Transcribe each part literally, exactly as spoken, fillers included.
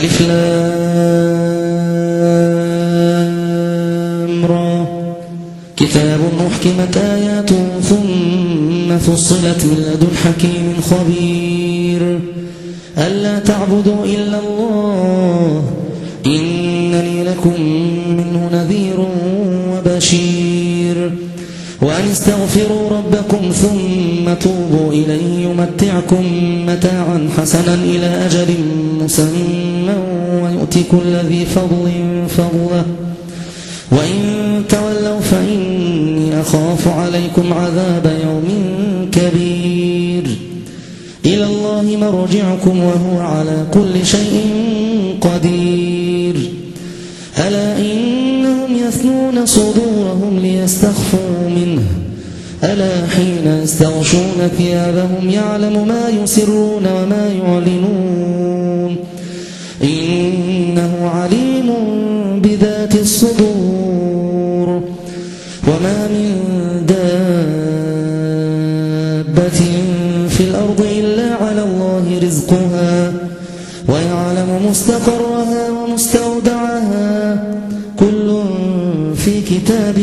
ألف لام را كتاب أحكمت آياته ثم فصلت من لدن حكيم خبير ألا تعبدوا إلا الله إنني لكم منه نذير وبشير وأن استغفروا ربكم ثم توبوا إليه يمتعكم متاعا حسنا إلى أجل مسمى ويؤتي كل ذي فضل فضله وإن تولوا فإني أخاف عليكم عذاب يوم كبير إلى الله مرجعكم وهو على كل شيء قدير ألا إنهم يثنون صدورهم ليستخفوا منه ألا حين يستغشون ثيابهم يعلم ما يسرون وما يعلنون إنه عليم بذات الصدور وما من دابة في الأرض إلا على الله رزقها ويعلم مستقرها ومستودعها كل في كتاب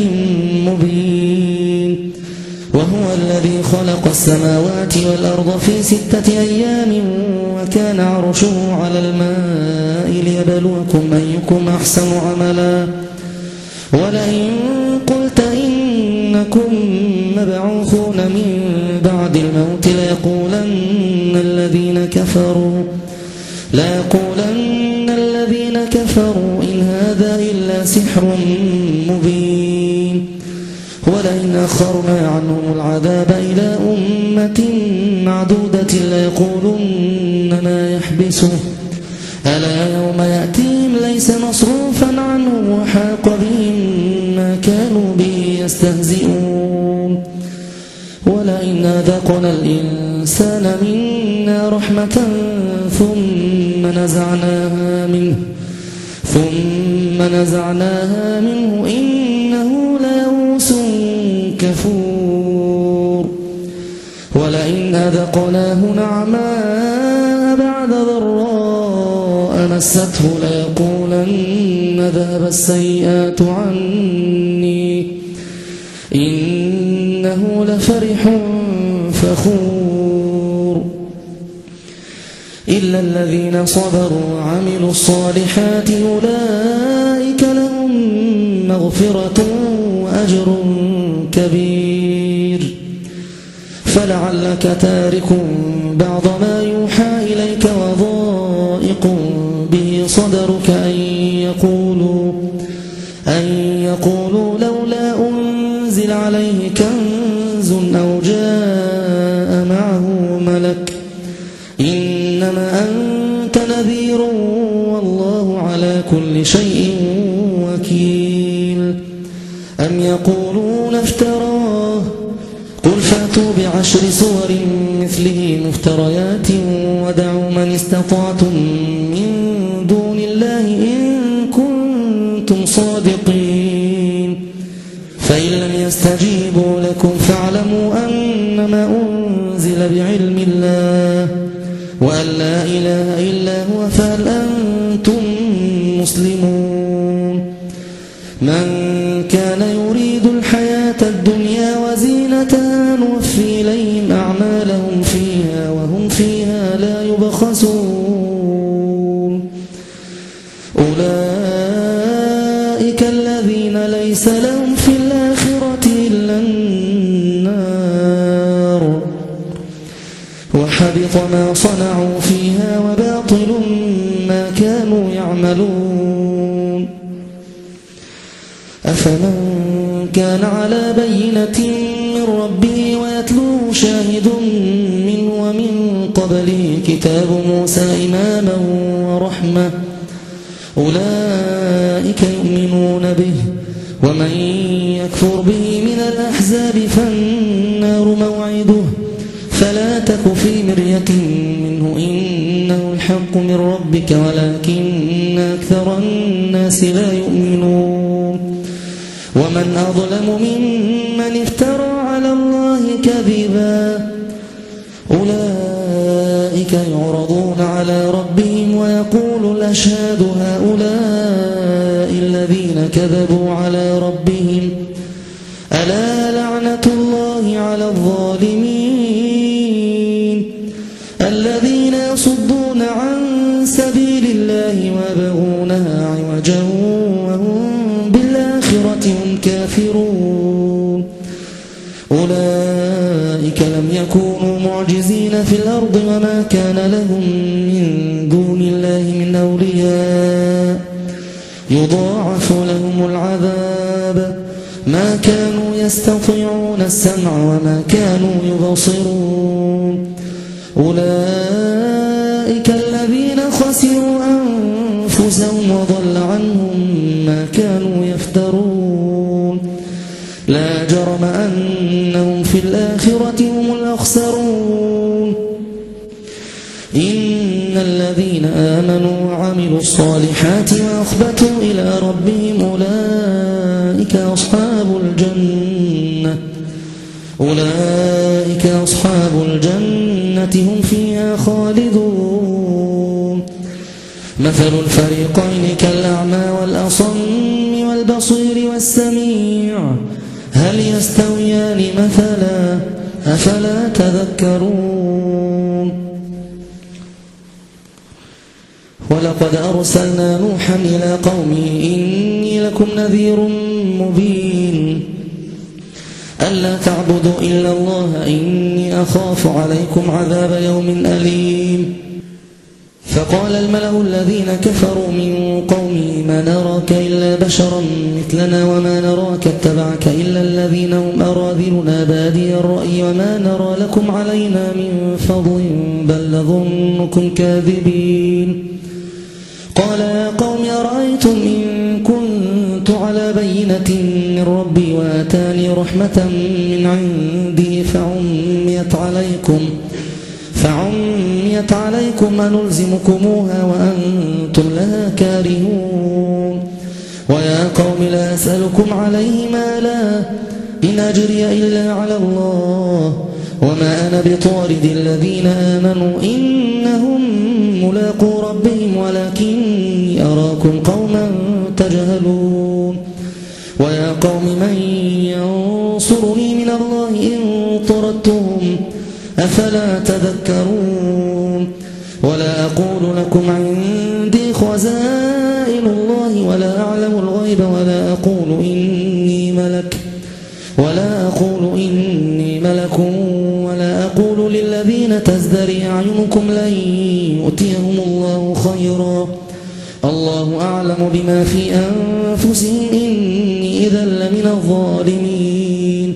مبين وهو الذي خلق السماوات والأرض في ستة أيام وكان عرشه على الماء ليبلوكم أيكم أحسن عملا ولئن قلت إنكم مبعوثون من بعد الموت ليقولن الذين كفروا ليقولن الذين كفروا إن هذا إلا سحر مبين ولئن أخرنا عنهم العذاب إلى أمة معدودة ليقولن ما يحبسه ألا يوم يأتيهم ليس مصروفا عنهم وحاق بهم ما كانوا به يستهزئون ولئن أذقنا الإنسان منا رحمة ثم نزعناها منه ثم نزعناها منه إنه ليئوس كفور ولئن أذقناه نعماء بعد ضراء مسته ليقولن ذهب السيئات عني إنه لفرح فخور إلا الذين صبروا وعملوا الصالحات أولئك لهم مغفرة وأجر كبير فلعلك تارك بعض ما يوحى إليك وضائق به صدرك أن يقولوا أن يقولوا لولا أنزل عليه كنز أو جاء معه ملك إنما أنت نذير والله على كل شيء وكيل أم يقولون افتراه قل فأتوا بعشر سور مثله مفتريات ودعوا من استطعتم من دون الله إن كنتم صادقين فإن لم يستجيبوا لكم فاعلموا أنما أنزل بعلم الله وأن لا إله إلا هو فهل أنتم مسلمون من كان يريد الحياة الدنيا وزينتها نوفي إليهم أعمالهم فيها وهم فيها لا يبخسون أولئك الذين ليس لهم في الآخرة إلا النار وحبط ما صنعوا فيها وباطل ما كانوا يعملون أفمن كان على بينة من ربه ويتلوه شاهد منه ومن قبله كتاب موسى إماما ورحمة أولئك يؤمنون به ومن يكفر به من الأحزاب فالنار موعده فلا تك في مرية منه إنه الحق من ربك ولكن أكثر الناس لا يؤمنون ومن أظلم ممن افترى على الله كذبا أولئك يعرضون على ربهم أفواههم ويقول الأشهاد هؤلاء الذين كذبوا على ربهم ألا لعنة الله على الظالمين الذين يصدون عن سبيل الله ويبغونها عوجا وهم بالآخرة هم كافرون أولئك لم يكونوا معجزين في الأرض وما كان لهم من دون الله من أولياء يضاعف لهم العذاب ما كانوا يستطيعون السمع وما كانوا يبصرون أولئك الذين خسروا أنفسهم وضل عنهم ما كانوا يفترون لا جرم أنهم في الآخرة هم الأخسرون إن الذين آمنوا وعملوا الصالحات وأخبتوا إلى ربهم أولئك أصحاب الجنة أولئك أصحاب الجنة هم فيها خالدون مثل الفريقين كالأعمى والأصم والبصير والسميع هل يستويان مثلا أفلا تذكرون ولقد أرسلنا نوحا إلى قومه إني لكم نذير مبين ألا تعبدوا إلا الله إني أخاف عليكم عذاب يوم أليم فقال الملأ الذين كفروا من قومه ما نراك إلا بشرا مثلنا وما نراك اتبعك إلا الذين هم أراذلنا بادي الرأي وما نرى لكم علينا من فضل بل نظنكم كاذبين قال يا قوم أرأيتم إن كنت على بينة من ربي وآتاني رحمة من عندي فعميت عليكم فعميت عليكم أنلزمكموها وأنتم لها كارهون ويا قوم لا أسألكم عليه مالا إن أجري إلا على الله وما أنا بطارد الذين آمنوا إنهم ملاقو ربهم ولكني أراكم قوما تجهلون ويا قوم من ينصرني من الله إن طردتهم أفلا تذكرون ولا أقول لكم عندي خزائن الله ولا أعلم الغيب ولا أقول إني ملك ولا أقول إني ملك ولا أقول للذين تزدري أعينكم لن يؤتيهم الله خيرا الله أعلم بما في أنفسهم إني إذا لمن الظالمين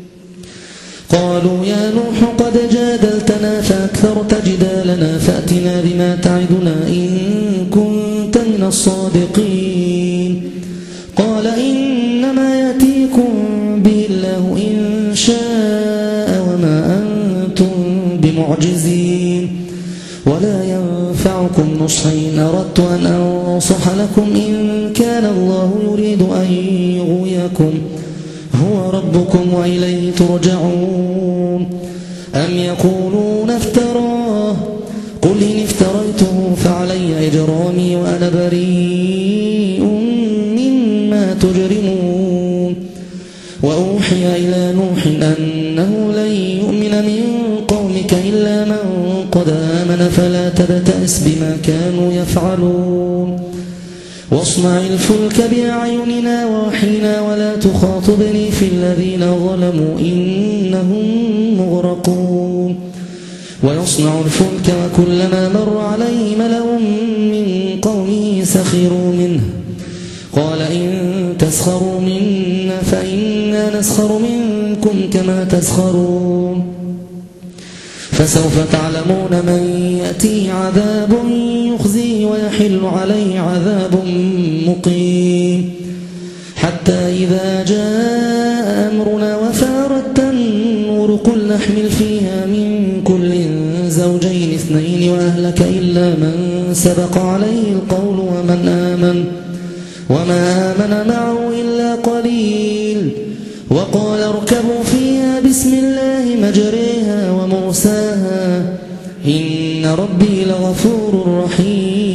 قالوا يا نوح قد جادلتنا فأكثرت جدالنا فأتنا بما تعدنا إن كنت من الصادقين قال إنما يأتيكم به الله إن شاء وما أنتم بمعجزين ولا ينفعكم نصحي إن أردت أن أنصح لكم إن كان الله يريد أن يغويكم هو ربكم وإليه ترجعون أم يقولون افتراه قل إن افتريته فعلي إجرامي وأنا بريء مما تجرمون وأوحي إلى نوح أنه لن يؤمن من قومك إلا من قد آمن فلا تبتئس بما كانوا يفعلون واصنع الفلك بأعيننا ووحينا ولا تخاطبني في الذين ظلموا إنهم مغرقون ويصنع الفلك وكلما مر عليه ملأ من قومه سخروا منه قال إن تسخروا منا فإنا نسخر منكم كما تسخرون فسوف تعلمون من يأتيه عذاب يخزيه ويحل عليه عذاب مقيم حتى إذا جاء أمرنا وفارت النور قل نحمل فيها من كل زوجين اثنين وأهلك إلا من سبق عليه القول ومن آمن وما آمن معه إلا قليل وقال اركبوا فيها بسم الله مجريها ومرساها إن ربي لغفور رحيم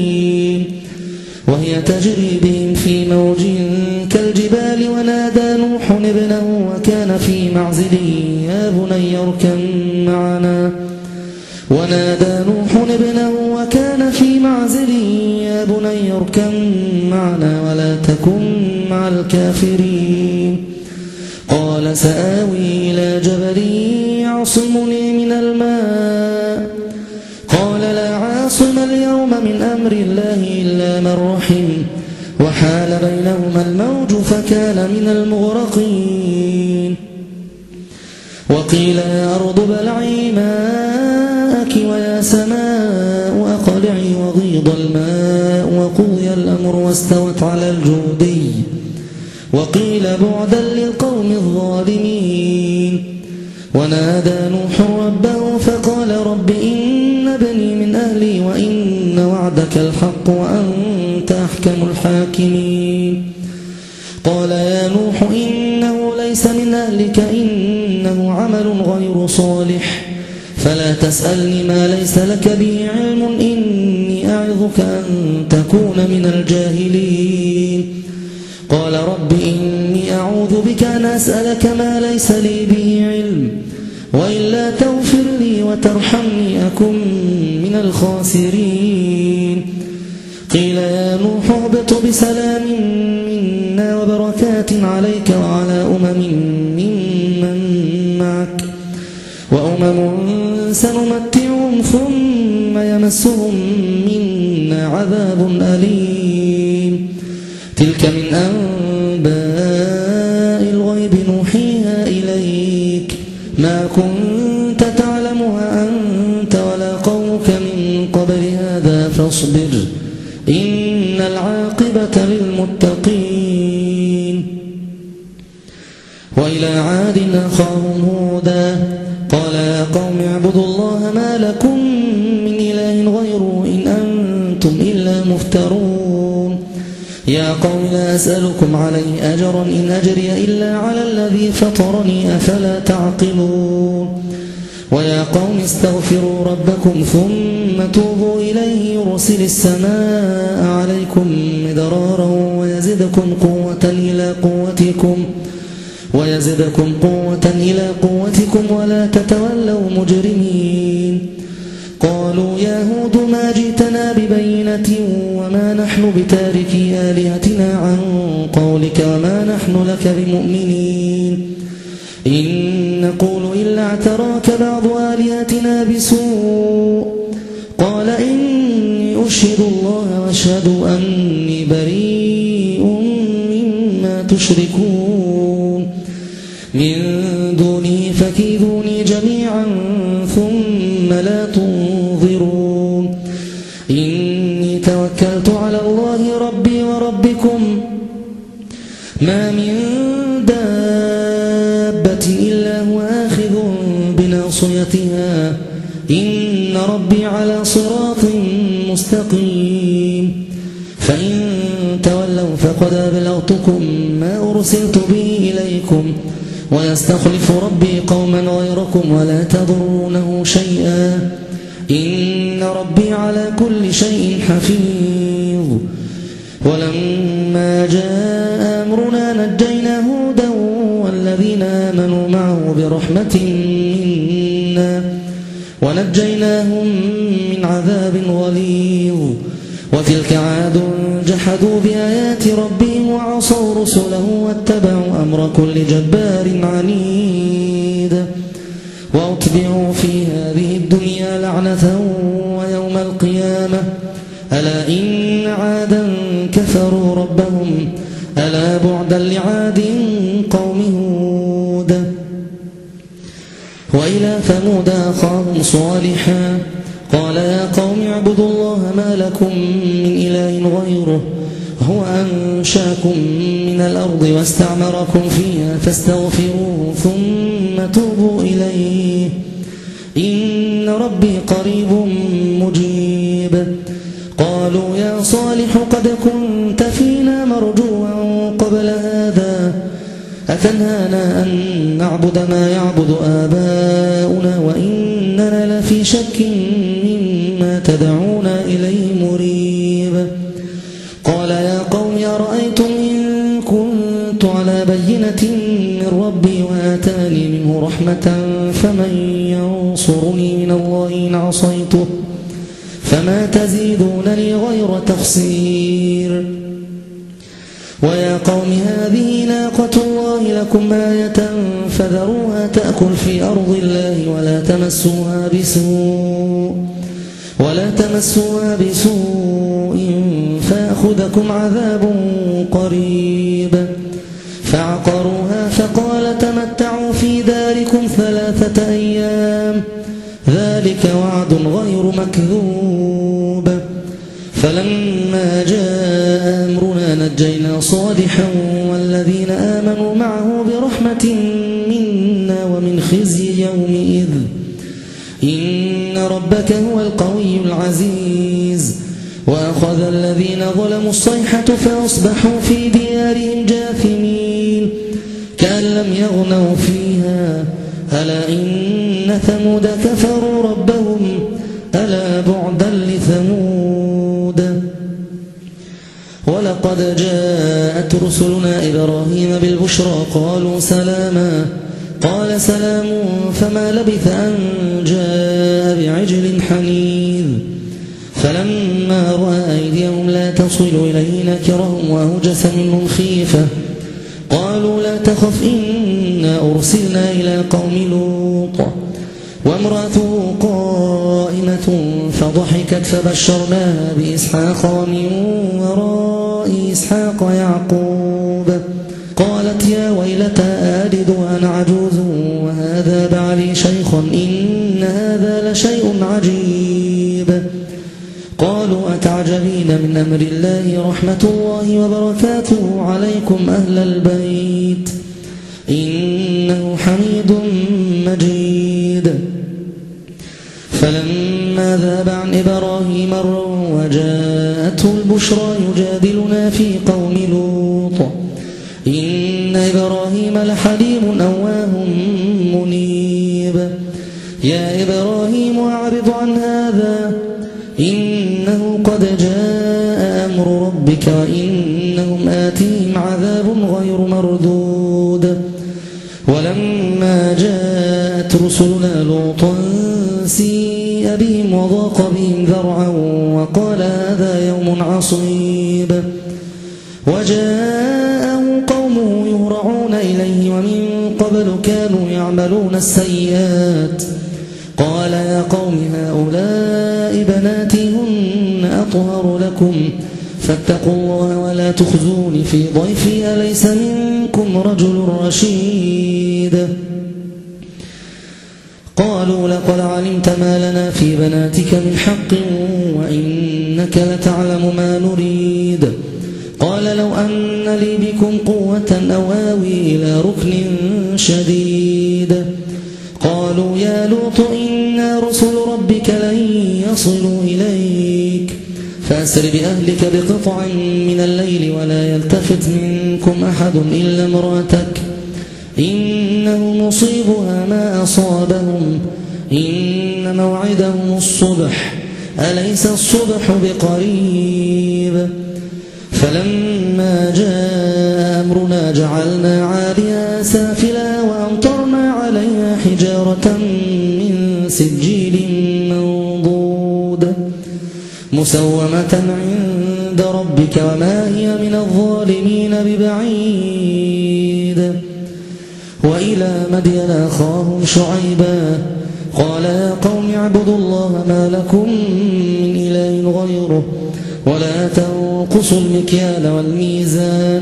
وهي تجري بهم في موج كالجبال ونادى نوح ابنه وكان في معزل يا بني اركب معنا ونادى نوح ابنه وكان في معزل يا بني اركب معنا ولا تكن مع الكافرين قال سآوي إلى جبل يعصمني من الماء قال لا عاصم اليوم من أمر الله إلا من رحم وحال بينهما الموج فكان من المغرقين وقيل يا أرض ابلعي ماءك ويا سماء أقلعي وغيض الماء وقضي الأمر واستوت على الجودي وقيل بعدا للقوم الظالمين ونادى نوح ربه فقال رب إن ابني من أهلي وإن وعدك الحق وأنت أحكم الحاكمين قال يا نوح إنه ليس من أهلك إنه عمل غير صالح فلا تسألني ما ليس لك به علم إني أعظك أن تكون من الجاهلين قال رب إني أعوذ بك أن أسألك ما ليس لي به علم وإلا تغفر لي وترحمني أكن من الخاسرين قيل يا نوح اهبط بسلام منا وبركات عليك وعلى أمم ممن معك وأمم سنمتعهم ثم يمسهم منا عذاب أليم تلك من أنباء الغيب نوحيها إليك ما كنت تعلمها أنت ولا قومك من قبل هذا فاصبر إن العاقبة للمتقين وإلى عاد أخاهم هودا قال يا قوم اعبدوا الله ما لكم من إله غيره إن أنتم إلا مفترون يا قوم لا أسألكم عليه أجرا إن أجري إلا على الذي فطرني أفلا تعقلون ويا قوم استغفروا ربكم ثم توبوا إليه يرسل السماء عليكم مدرارا ويزدكم قوة إلى قوتكم ويزدكم قوة إلى قوتكم ولا تتولوا مجرمين قالوا يا هود ما جئتنا ببينة وما نحن بتاركي آلهتنا عن قولك وما نحن لك بمؤمنين إن نقول إلا اعتراك بعض آلهتنا بسوء قال إني أشهد الله واشهد أني بريء مما تشركون من دونه فكيدوني جميعا ثم لا تنظرون إني توكلت على الله ربي وربكم ما من دابة إلا هو آخذ بناصيتها إن ربي على صراط مستقيم فإن تولوا فقد أبلغتكم ما أرسلت به إليكم ويستخلف ربي قوما غيركم ولا تضرونه شيئا إن ربي على كل شيء حفيظ ولما جاء أمرنا نجينا هودا والذين آمنوا معه برحمة منا ونجيناهم من عذاب غليظ وتلك عاد جحدوا بآيات ربهم وعصوا رسله واتبعوا أمر كل جبار عنيد وأتبعوا في هذه الدنيا لعنة ويوم القيامة ألا إن عادا كفروا ربهم ألا بعدا لعاد قوم هود وإلى ثمود أخاهم صالحا قال يا قوم اعبدوا الله ما لكم من إله غيره هو أنشاكم من الأرض واستعمركم فيها فاستغفروه ثم توبوا إليه إن ربي قريب مجيب قالوا يا صالح قد كنت فينا مرجوا قبل هذا أتنهانا أن نعبد ما يعبد آباؤنا وإننا لفي شك مما تدعونا إليه مريب قال يا قوم أرأيتم إن كنت على بينة من ربي وآتاني منه رحمة فمن ينصرني من الله إن عصيته فما تزيدونني غير تخسير ويا قوم هذه ناقة الله لكم آية فذروها تأكل في أرض الله ولا تمسوها بسوء ولا تمسوها بسوء فيأخذكم عذاب قريب فعقروها فقال تمتعوا في داركم ثلاثة أيام ذلك وعد غير مكذوب فلما جاء أمرنا نجينا صالحا والذين آمنوا معه برحمة منا ومن خزي يومئذ إن ربك هو القوي العزيز وأخذ الذين ظلموا الصيحة فأصبحوا في ديارهم جاثمين كأن لم يغنوا فيها ألا إن ثمود كفروا ربهم ألا بعدا لثمود ولقد جاءت رسلنا إبراهيم بالبشرى قالوا سلاما قال سلام فما لبث أن جاء بعجل حنيذ فلما رأى أيديهم لا تصل إليه نكرهم وأوجس منهم خيفة قالوا لا تخف إنا أرسلنا إلى قوم لوط وامرأته قائمة فضحكت فبشرناها بإسحاق ومن وراء إسحاق يعقوب قالت يا ويلتى آلد وأنا عجوز وهذا بعلي شيخ إن هذا لشيء عجيب قالوا أتعجبين من أمر الله رحمة الله وبركاته عليكم أهل البيت إنه حميد مجيد فلما ذهب عن إبراهيم الروع وجاءته البشرى يجادلنا في قوم لوط إن إبراهيم لحليم أواه منيب يا إبراهيم أعرض عن هذا إنه قد جاء أمر ربك وإنهم آتيهم عذاب غير مردود ولما جاءت رسلنا لوطا سيء بهم وضاق بهم ذرعا وقال هذا يوم عصيب وجاءه قومه يهرعون إليه ومن قبل كانوا يعملون السيئات قال يا قوم هؤلاء بناتي هن أطهر لكم فاتقوا الله ولا تخزوني في ضيفي أليس منكم رجل رشيد قالوا لقد علمت ما لنا في بناتك من حق وإنك لتعلم ما نريد قال لو أن لي بكم قوة أو آوي إلى ركن شديد قالوا يا لوط إنا رسل ربك لن يصلوا إليك فأسر بأهلك بقطع من الليل ولا يلتفت منكم أحد إلا امرأتك إنه مصيبها ما أصابهم إن موعدهم الصبح أليس الصبح بقريب فلما جاء أمرنا جعلنا عاليها سافلا وأمطرنا عليها حجارة من سجيل منضود مسومة عند ربك وما هي من الظالمين ببعيد وإلى مدين أخاهم شعيبا قال يا قوم اعبدوا الله ما لكم من إله غيره ولا تنقصوا المكيال والميزان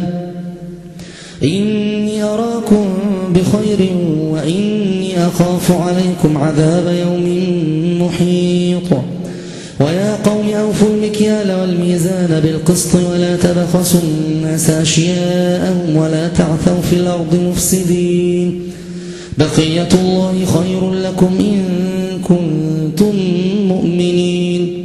إني أراكم بخير وإني أخاف عليكم عذاب يوم محيط ويا قوم أوفوا المكيال والميزان بالقسط ولا تبخسوا الناس أشياءهم ولا تعثوا في الأرض مفسدين بقية الله خير لكم إن كنتم مؤمنين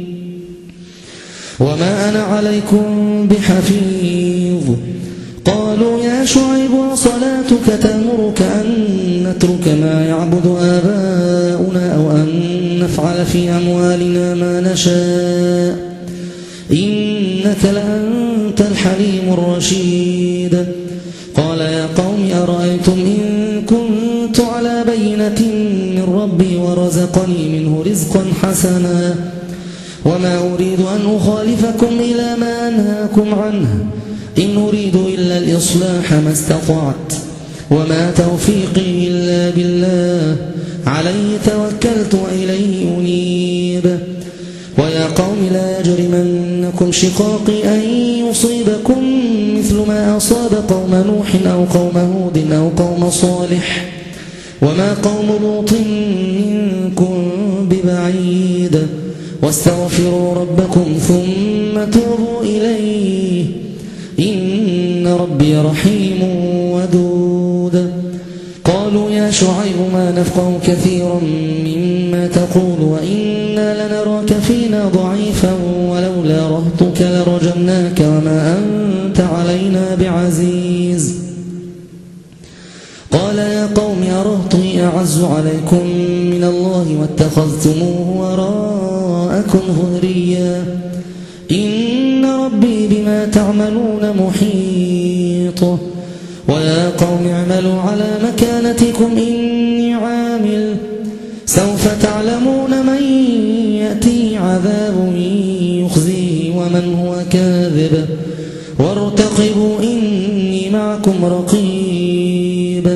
وما أنا عليكم بحفيظ قالوا يا شعيب وصلاتك تأمرك أن نترك ما يعبد آباؤنا أو أن نفعل في أموالنا ما نشاء إن إنك لأنت الحليم الرشيد قال يا قوم أرأيتم إن كنت على بينة من ربي ورزقني منه رزقا حسنا وما أريد أن أخالفكم إلى ما أنهاكم عنه إن أريد إلا الإصلاح ما استطعت وما توفيقي إلا بالله عليه توكلت وإليه أنيب ويا قوم لا يجرمنكم شقاقي أن يصيبكم مثل ما أصاب قوم نوح أو قوم هود أو قوم صالح وما قوم لوط منكم ببعيد واستغفروا ربكم ثم توبوا إليه إن ربي رحيم ودود قالوا يا شعيب ما نفقه كثيرا مما تقول وإنا لنراك فينا ضعيفا ولولا رهطك لرجمناك وما أنت علينا بعزيز قال يا قوم أرهطي أعز عليكم من الله واتخذتموه وراءكم ظهريا إن ربي بما تعملون محيط ويا قوم اعملوا على مكانتكم إني عامل سوف تعلمون من يأتي عذاب يخزيه ومن هو كاذب وارتقبوا إني معكم رقيب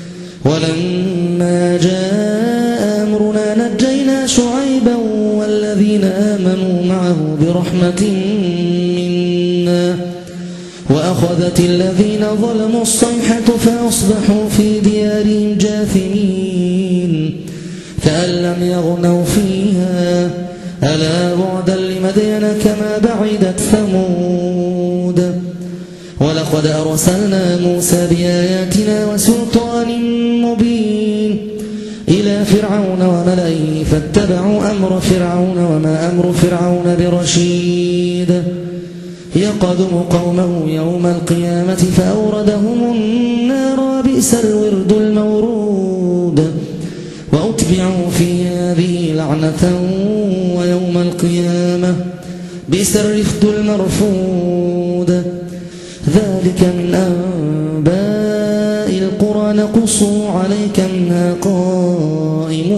ولما جاء أمرنا نجينا شعيبا والذين آمنوا معه برحمة منا وأخذت الذين ظلموا الصيحة فأصبحوا في ديارهم جاثمين كأن لم يغنوا فيها ألا بعدا لمدين كما بعدت ثمود ولقد أرسلنا موسى بآياتنا وسلطان مبين إلى فرعون وملئه فاتبعوا أمر فرعون وما أمر فرعون برشيد يقدم قومه يوم القيامة فأوردهم النار بئس الورد المورود وأتبعوا في هذه لعنة ويوم القيامة بئس الرفد المرفود ذلك من أنباء القرى نقصه عليك منها قائم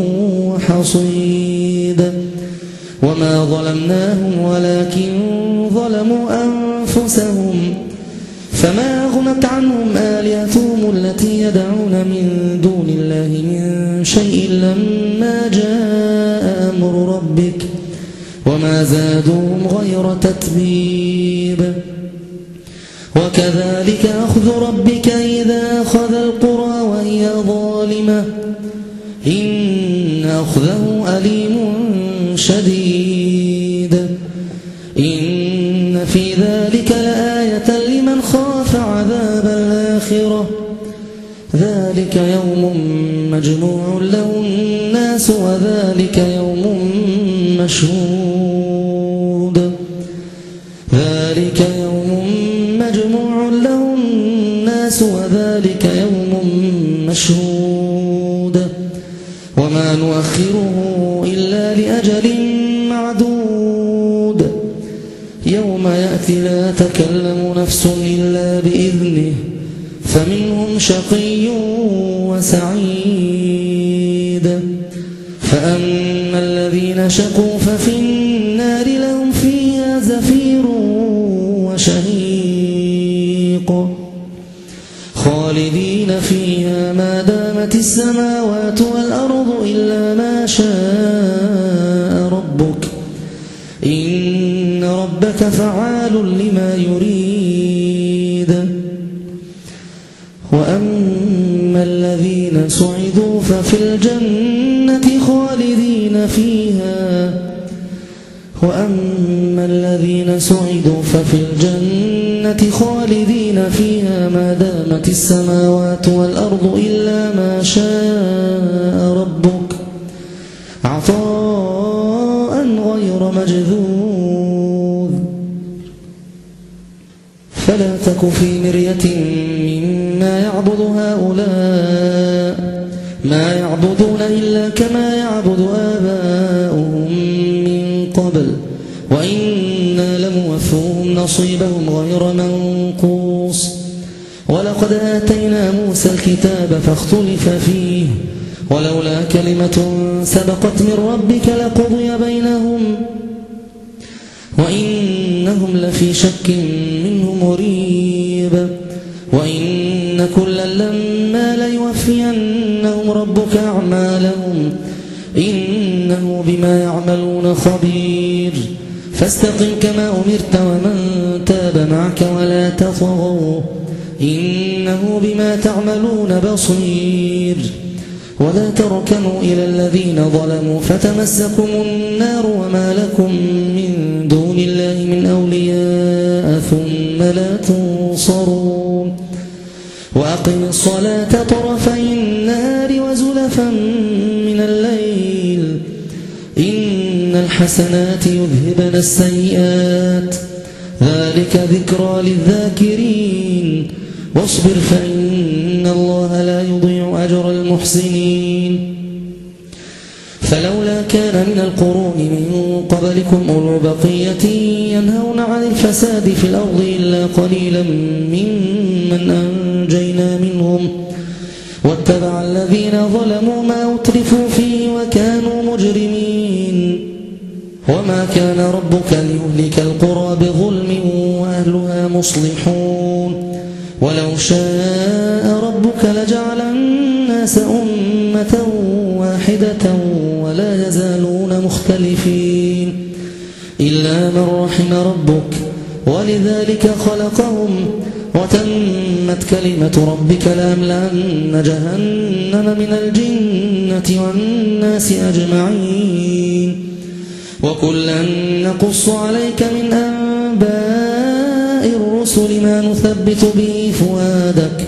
وحصيد وما ظلمناهم ولكن ظلموا أنفسهم فما أغنت عنهم آلهتهم التي يدعون من دون الله من شيء لما جاء أمر ربك وما زادوهم غير تتبيب وكذلك أخذ ربك إذا أخذ القرى وهي ظالمة إن أخذه أليم شديد إن في ذلك لآية لمن خاف عذاب الآخرة ذلك يوم مجموع له الناس وذلك يوم مشهود ذلك يوم مجموع له الناس وذلك يوم مشهود وما نؤخره إلا لأجل معدود يوم يأتي لا تكلم نفس إلا بإذنه فمنهم شقي وسعيد فأما الذين شقوا ففي النار لهم فيها زفير وشهيق خالدين فيها ما دامت السماوات والأرض إلا ما شاء ربك إن ربك فعال لما يريد وأما الذين سعدوا ففي الجنة خالدين فيها وأما الذين سعدوا ففي الجنة خالدين فيها ما دامت السماوات والأرض إلا ما شاء ربك عطاء غير مجذوذ فلا تك في مرية مما يعبد هؤلاء ما يعبدون إلا كما يعبد آباؤهم من قبل وإنا لموفوهم نصيبهم غير منقوص ولقد آتينا موسى الكتاب فاختلف فيه ولولا كلمة سبقت من ربك لقضي بينهم وإنهم لفي شك منه مريب وإن كلا لما ليوفينهم ربك أعمالهم إنه بما يعملون خبير فاستقم كما أمرت ومن تاب معك ولا تطغوا إنه بما تعملون بصير ولا تركنوا إلى الذين ظلموا فتمسكم النار وما لكم من دون الله من أولياء ثم لا تنصرون وأقم الصلاة طرفي النهار وزلفا من الليل إن الحسنات يذهبن السيئات ذلك ذكرى للذاكرين واصبر فإن الله لا يضيع أجر المحسنين فلولا كان من القرون من قبلكم أولو بقية ينهون عن الفساد في الأرض إلا قليلا ممن أنجينا منهم واتبع الذين ظلموا ما أترفوا فيه وكانوا مجرمين وما كان ربك ليهلك القرى بظلم وأهلها مصلحون ولو شاء ربك لجعل الناس أمة واحدة ولا يزالون مختلفين إلا من رحم ربك ولذلك خلقهم وتمت كلمة ربك لأملأن جهنم من الجنة والناس أجمعين وكلا نقص عليك من أنباء الرسل ما نثبت به فؤادك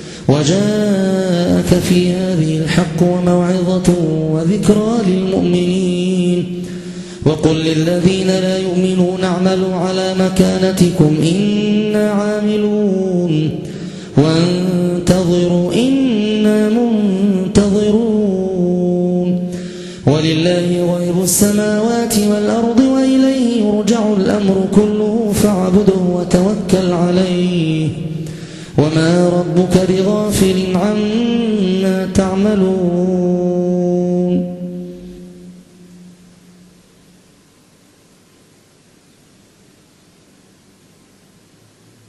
وجاءك في هذه الحق وموعظة وذكرى للمؤمنين وقل للذين لا يؤمنون اعملوا على مكانتكم إنا عاملون وانتظروا إنا منتظرون ولله غيب السماوات والأرض وإليه يرجع الأمر كله فاعبده وتوكل عليه وما ربك بغافل عما تعملون